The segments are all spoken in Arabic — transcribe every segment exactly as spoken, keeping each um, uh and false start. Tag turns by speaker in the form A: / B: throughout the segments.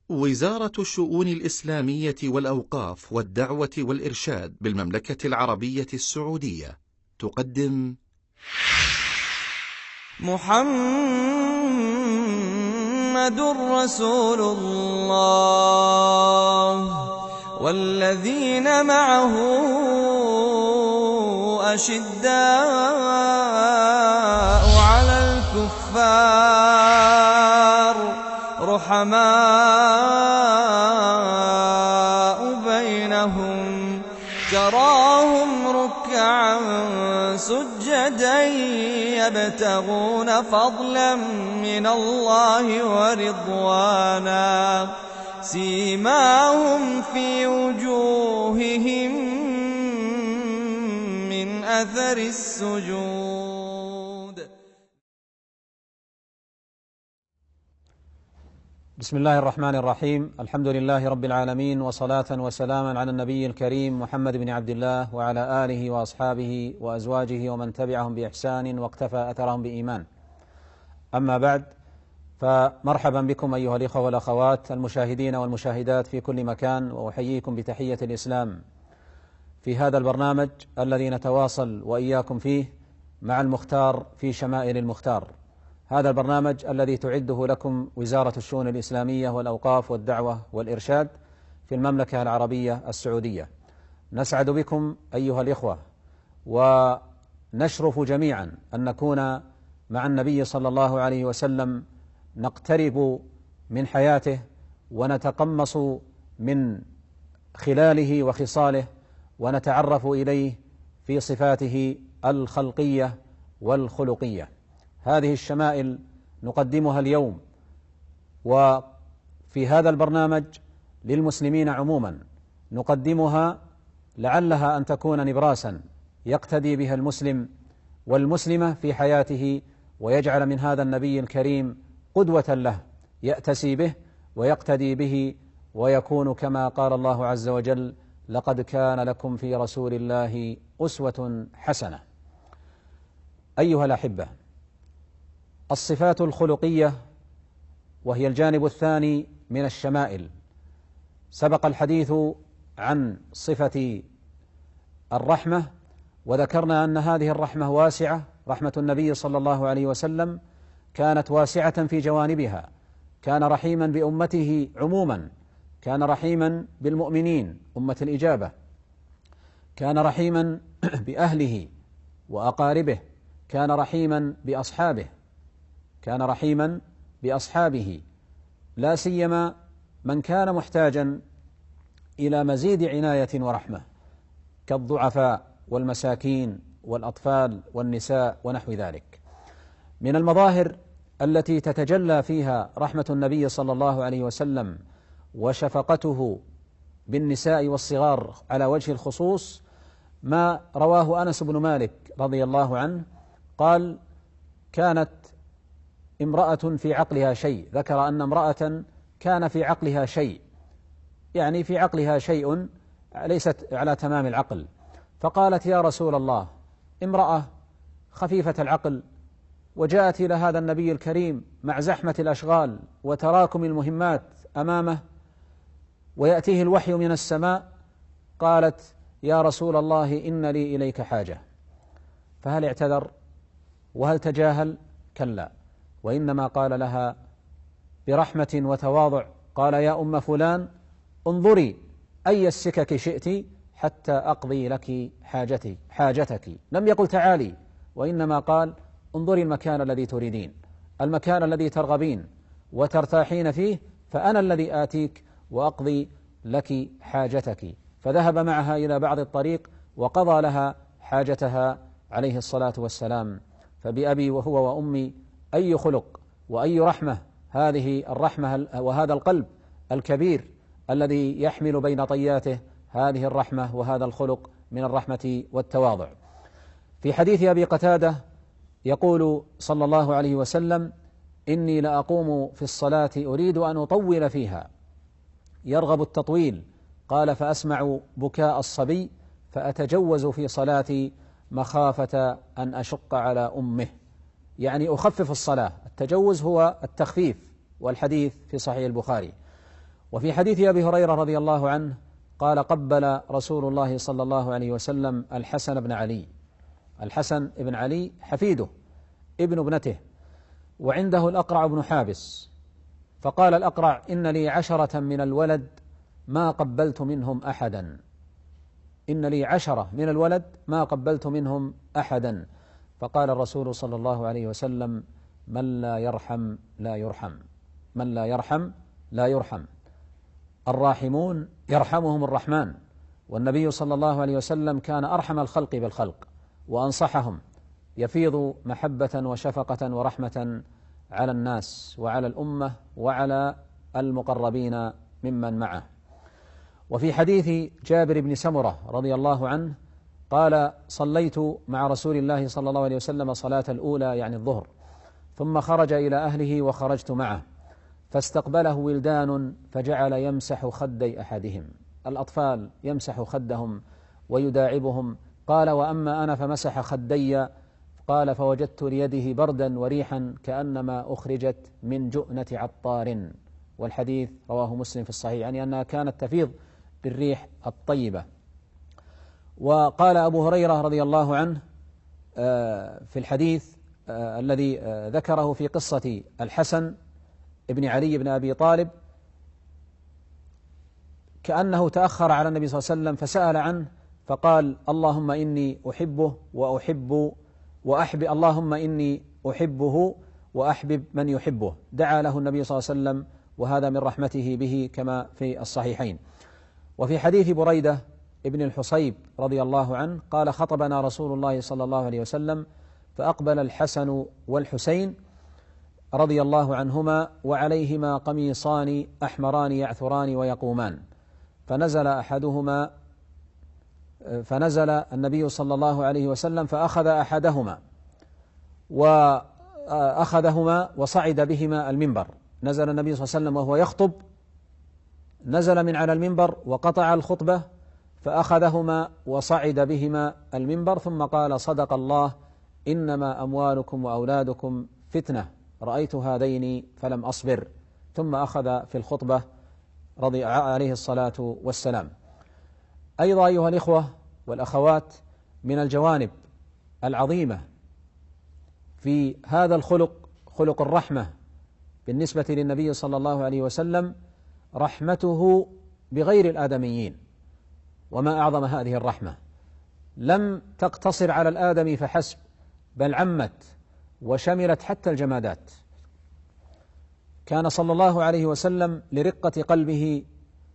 A: وزارة الشؤون الإسلامية والأوقاف والدعوة والإرشاد بالمملكة العربية السعودية تقدم
B: محمد رسول الله والذين معه أشداء على الكفار رحماء بينهم تراهم ركعا سجدا يبتغون فضلا من الله ورضوانا سيماهم في وجوههم من أثر السجود.
C: بسم الله الرحمن الرحيم. الحمد لله رب العالمين، وصلاة وسلاما على النبي الكريم محمد بن عبد الله وعلى آله وأصحابه وأزواجه ومن تبعهم بإحسان واقتفى أثرهم بإيمان. أما بعد، فمرحبا بكم أيها الإخوة والأخوات المشاهدين والمشاهدات في كل مكان، وأحييكم بتحية الإسلام في هذا البرنامج الذي نتواصل وإياكم فيه مع المختار في شمائل المختار. هذا البرنامج الذي تعده لكم وزارة الشؤون الإسلامية والأوقاف والدعوة والإرشاد في المملكة العربية السعودية. نسعد بكم أيها الإخوة، ونشرف جميعا أن نكون مع النبي صلى الله عليه وسلم، نقترب من حياته ونتقمص من خلاله وخصاله، ونتعرف إليه في صفاته الخلقية والخلقية. هذه الشمائل نقدمها اليوم وفي هذا البرنامج للمسلمين عموما، نقدمها لعلها أن تكون نبراسا يقتدي بها المسلم والمسلمة في حياته، ويجعل من هذا النبي الكريم قدوة له يأتسي به ويقتدي به، ويكون كما قال الله عز وجل: لقد كان لكم في رسول الله أسوة حسنة. أيها الأحبة، الصفات الخلقية وهي الجانب الثاني من الشمائل. سبق الحديث عن صفة الرحمة، وذكرنا أن هذه الرحمة واسعة. رحمة النبي صلى الله عليه وسلم كانت واسعة في جوانبها، كان رحيما بأمته عموما، كان رحيما بالمؤمنين أمة الإجابة، كان رحيما بأهله وأقاربه، كان رحيما بأصحابه، كان رحيما بأصحابه، لا سيما من كان محتاجا إلى مزيد عناية ورحمة كالضعفاء والمساكين والأطفال والنساء ونحو ذلك. من المظاهر التي تتجلى فيها رحمة النبي صلى الله عليه وسلم وشفقته بالنساء والصغار على وجه الخصوص ما رواه أنس بن مالك رضي الله عنه قال: كانت امرأة في عقلها شيء، ذكر أن امرأة كان في عقلها شيء، يعني في عقلها شيء ليست على تمام العقل، فقالت: يا رسول الله، امرأة خفيفة العقل وجاءت إلى هذا النبي الكريم مع زحمة الأشغال وتراكم المهمات أمامه ويأتيه الوحي من السماء، قالت: يا رسول الله، إن لي إليك حاجة. فهل اعتذر وهل تجاهل؟ كلا، وإنما قال لها برحمة وتواضع، قال: يا أم فلان، انظري أي السكك شئت حتى أقضي لك حاجتي حاجتك. لم يقل تعالي، وإنما قال: انظري المكان الذي تريدين، المكان الذي ترغبين وترتاحين فيه، فأنا الذي آتيك وأقضي لك حاجتك. فذهب معها إلى بعض الطريق وقضى لها حاجتها عليه الصلاة والسلام. فبأبي وهو وأمي، أي خلق وأي رحمة هذه الرحمة وهذا القلب الكبير الذي يحمل بين طياته هذه الرحمة وهذا الخلق من الرحمة والتواضع. في حديث أبي قتادة يقول صلى الله عليه وسلم: إني لأقوم في الصلاة أريد أن أطول فيها، يرغب التطويل، قال: فأسمع بكاء الصبي فأتجوز في صلاتي مخافة أن أشق على أمه، يعني أخفف الصلاة. التجوز هو التخفيف، والحديث في صحيح البخاري. وفي حديث أبي هريرة رضي الله عنه قال قبل رسول الله صلى الله عليه وسلم الحسن بن علي. الحسن بن علي حفيده ابن ابنته، وعنده الأقرع بن حابس، فقال الأقرع إن لي عشرة من الولد ما قبلت منهم أحدا، إن لي عشرة من الولد ما قبلت منهم أحدا. فقال الرسول صلى الله عليه وسلم من لا يرحم لا يرحم، من لا يرحم لا يرحم. الراحمون يرحمهم الرحمن، والنبي صلى الله عليه وسلم كان أرحم الخلق بالخلق وأنصحهم، يفيض محبة وشفقة ورحمة على الناس وعلى الأمة وعلى المقربين ممن معه. وفي حديث جابر بن سمرة رضي الله عنه قال صليت مع رسول الله صلى الله عليه وسلم صلاة الأولى يعني الظهر، ثم خرج إلى أهله وخرجت معه، فاستقبله ولدان فجعل يمسح خدي أحدهم، الأطفال يمسح خدهم ويداعبهم. قال وأما أنا فمسح خدي، قال فوجدت ليده بردا وريحا كأنما أخرجت من جؤنة عطار. والحديث رواه مسلم في الصحيح، يعني أنها كانت تفيض بالريح الطيبة. وقال أبو هريرة رضي الله عنه في الحديث الذي ذكره في قصة الحسن ابن علي بن أبي طالب كأنه تأخر على النبي صلى الله عليه وسلم فسأل عنه فقال اللهم إني أحبه وأحب وأحب اللهم إني أحبه وأحبب من يحبه. دعا له النبي صلى الله عليه وسلم، وهذا من رحمته به كما في الصحيحين. وفي حديث بريدة ابن الحصيب رضي الله عنه قال خطبنا رسول الله صلى الله عليه وسلم فأقبل الحسن والحسين رضي الله عنهما وعليهما قميصان أحمران يعثران ويقومان، فنزل أحدهما فنزل النبي صلى الله عليه وسلم فأخذ أحدهما وأخذهما وصعد بهما المنبر. نزل النبي صلى الله عليه وسلم وهو يخطب، نزل من على المنبر وقطع الخطبة فأخذهما وصعد بهما المنبر، ثم قال صدق الله إنما أموالكم وأولادكم فتنة، رأيت هذين فلم أصبر، ثم أخذ في الخطبة رضي عليه الصلاة والسلام. أيضا أيها الإخوة والأخوات من الجوانب العظيمة في هذا الخلق، خلق الرحمة بالنسبة للنبي صلى الله عليه وسلم، رحمته بغير الآدميين. وما أعظم هذه الرحمة، لم تقتصر على الآدمي فحسب، بل عمت وشملت حتى الجمادات. كان صلى الله عليه وسلم لرقة قلبه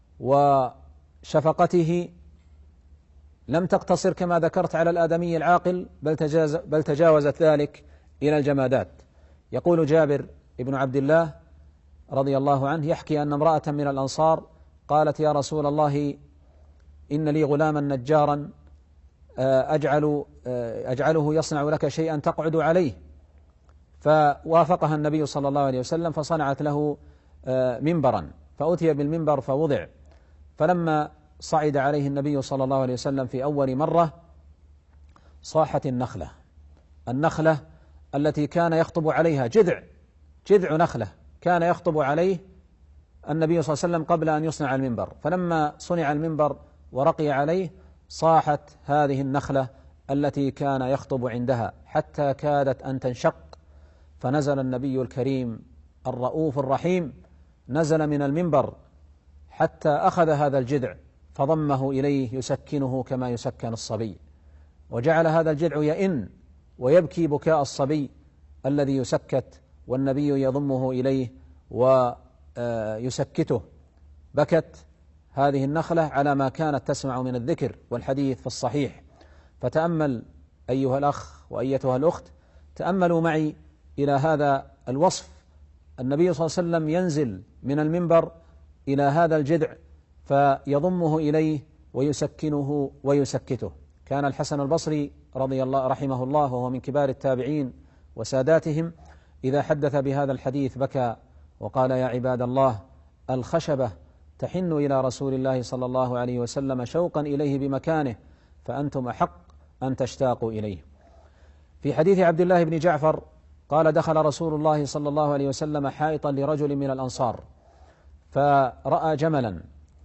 C: وشفقته لم تقتصر كما ذكرت على الآدمي العاقل، بل, تجاز بل تجاوزت ذلك إلى الجمادات. يقول جابر ابن عبد الله رضي الله عنه يحكي أن امرأة من الأنصار قالت يا رسول الله إن لي غلاما نجارا أجعل أجعله يصنع لك شيئا تقعد عليه، فوافقها النبي صلى الله عليه وسلم فصنعت له منبرا، فأتي بالمنبر فوضع، فلما صعد عليه النبي صلى الله عليه وسلم في أول مرة صاحت النخلة، النخلة التي كان يخطب عليها، جذع جذع نخلة كان يخطب عليه النبي صلى الله عليه وسلم قبل أن يصنع المنبر، فلما صنع المنبر ورقي عليه صاحت هذه النخلة التي كان يخطب عندها حتى كادت أن تنشق، فنزل النبي الكريم الرؤوف الرحيم، نزل من المنبر حتى أخذ هذا الجذع فضمه إليه يسكنه كما يسكن الصبي، وجعل هذا الجذع يئن ويبكي بكاء الصبي الذي يسكت والنبي يضمه إليه ويسكته. بكت هذه النخلة على ما كانت تسمع من الذكر والحديث في الصحيح. فتأمل أيها الأخ وأيتها الأخت، تأملوا معي إلى هذا الوصف، النبي صلى الله عليه وسلم ينزل من المنبر إلى هذا الجذع فيضمه إليه ويسكنه ويسكته. كان الحسن البصري رضي الله رحمه الله وهو من كبار التابعين وساداتهم إذا حدث بهذا الحديث بكى وقال يا عباد الله الخشبة تحن إلى رسول الله صلى الله عليه وسلم شوقا إليه بمكانه، فأنتم أحق أن تشتاقوا إليه. في حديث عبد الله بن جعفر قال دخل رسول الله صلى الله عليه وسلم حائطا لرجل من الأنصار، فرأى جملا،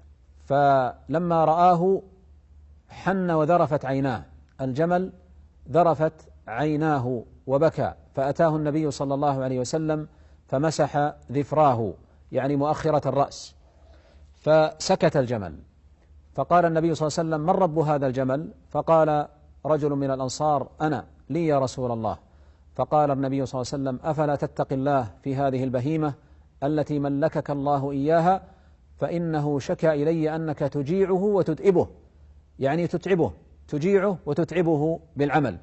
C: فلما رآه حن وذرفت عيناه، الجمل ذرفت عيناه وبكى، فأتاه النبي صلى الله عليه وسلم فمسح ذفراه يعني مؤخرة الرأس، فسكت الجمل. فقال النبي صلى الله عليه وسلم: من رب هذا الجمل؟ فقال رجل من الأنصار: أنا، لي يا رسول الله. فقال النبي صلى الله عليه وسلم: أفلا تتقي الله في هذه البهيمة التي ملكك الله إياها، فإنه شكى إلي أنك تجيعه وتتعبه، يعني تتعبه تجيعه وتتعبه بالعمل.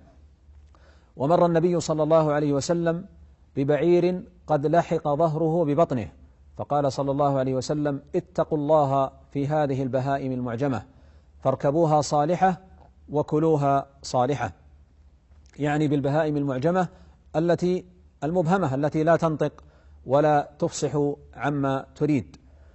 C: ومر النبي صلى الله عليه وسلم ببعير قد لحق ظهره ببطنه، فقال صلى الله عليه وسلم: اتقوا الله في هذه البهائم المعجمة، فاركبوها صالحة وكلوها صالحة، يعني بالبهائم المعجمة التي المبهمة التي لا تنطق ولا تفصح عما تريد.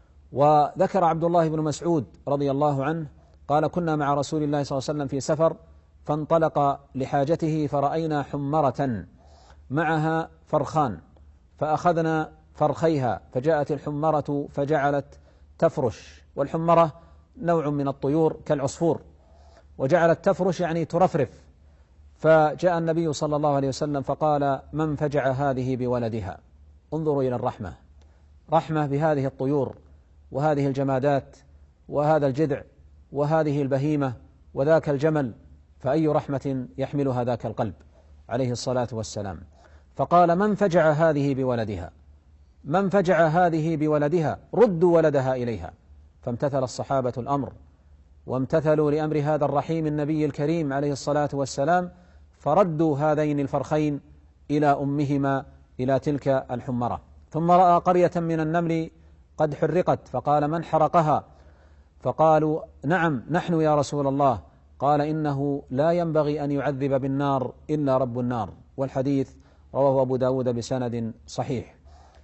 C: وذكر عبد الله بن مسعود رضي الله عنه قال: كنا مع رسول الله صلى الله عليه وسلم في سفر، فانطلق لحاجته فرأينا حمرة معها فرخان، فأخذنا فرخيها، فجاءت الحمرة فجعلت تفرش، والحمرة نوع من الطيور كالعصفور، وجعلت تفرش يعني ترفرف. فجاء النبي صلى الله عليه وسلم فقال: من فجع هذه بولدها؟ انظروا إلى الرحمة، رحمة بهذه الطيور وهذه الجمادات وهذا الجذع وهذه البهيمة وذاك الجمل، فأي رحمة يحملها ذاك القلب عليه الصلاة والسلام. فقال: من فجع هذه بولدها؟ من فجع هذه بولدها؟ ردوا ولدها إليها. فامتثل الصحابة الأمر وامتثلوا لأمر هذا الرحيم النبي الكريم عليه الصلاة والسلام، فردوا هذين الفرخين إلى أمهما إلى تلك الحمرة. ثم رأى قرية من النمل قد حرقت، فقال: من حرقها؟ فقالوا: نعم نحن يا رسول الله. قال: إنه لا ينبغي أن يعذب بالنار إلا رب النار. والحديث رواه أبو داود بسند صحيح.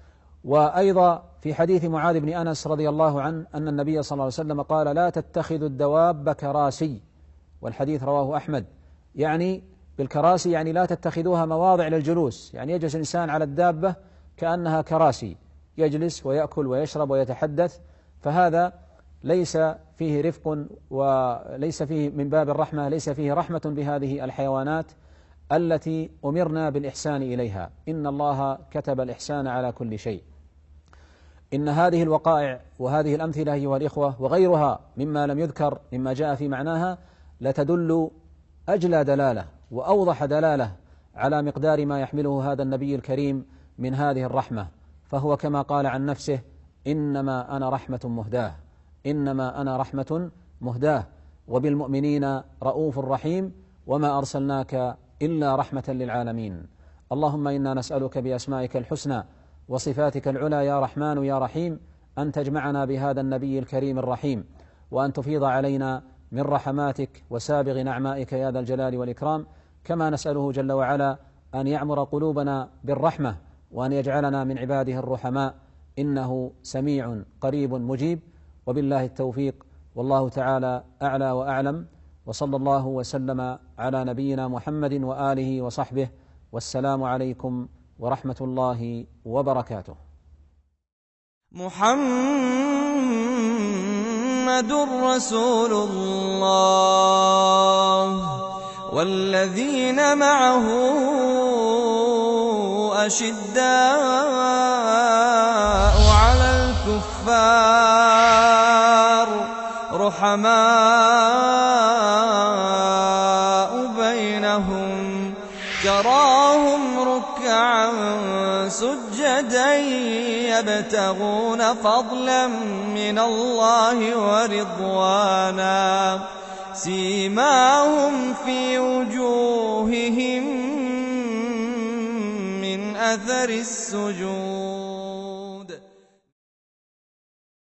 C: وأيضا في حديث معاذ بن أنس رضي الله عنه أن النبي صلى الله عليه وسلم قال: لا تتخذوا الدواب كراسي، والحديث رواه أحمد، يعني بالكراسي يعني لا تتخذوها مواضع للجلوس، يعني يجلس الإنسان على الدابة كأنها كراسي، يجلس ويأكل ويشرب ويتحدث، فهذا ليس فيه رفق وليس فيه من باب الرحمة، ليس فيه رحمة بهذه الحيوانات التي أمرنا بالإحسان إليها. إن الله كتب الإحسان على كل شيء. إن هذه الوقائع وهذه الأمثلة أيها الإخوة وغيرها مما لم يذكر مما جاء في معناها لتدل أجلى دلالة وأوضح دلالة على مقدار ما يحمله هذا النبي الكريم من هذه الرحمة، فهو كما قال عن نفسه: إنما أنا رحمة مهداة، إنما أنا رحمة مهداة، وبالمؤمنين رؤوف رحيم، وما أرسلناك إلا رحمة للعالمين. اللهم إنا نسألك بأسمائك الحسنى وصفاتك العلى يا رحمن يا رحيم أن تجمعنا بهذا النبي الكريم الرحيم، وأن تفيض علينا من رحماتك وسابغ نعمائك يا ذا الجلال والإكرام. كما نسأله جل وعلا أن يعمر قلوبنا بالرحمة، وأن يجعلنا من عباده الرحماء، إنه سميع قريب مجيب. وبالله التوفيق، والله تعالى أعلى وأعلم، وصلى الله وسلم على نبينا محمد وآله وصحبه، والسلام عليكم ورحمة الله وبركاته.
B: محمد رسول الله والذين معه أشداء على الكفار رحماء بينهم، تراهم ركعا سجدا يبتغون فضلا من الله ورضوانا، سيماهم في وجوههم من أثر السجود.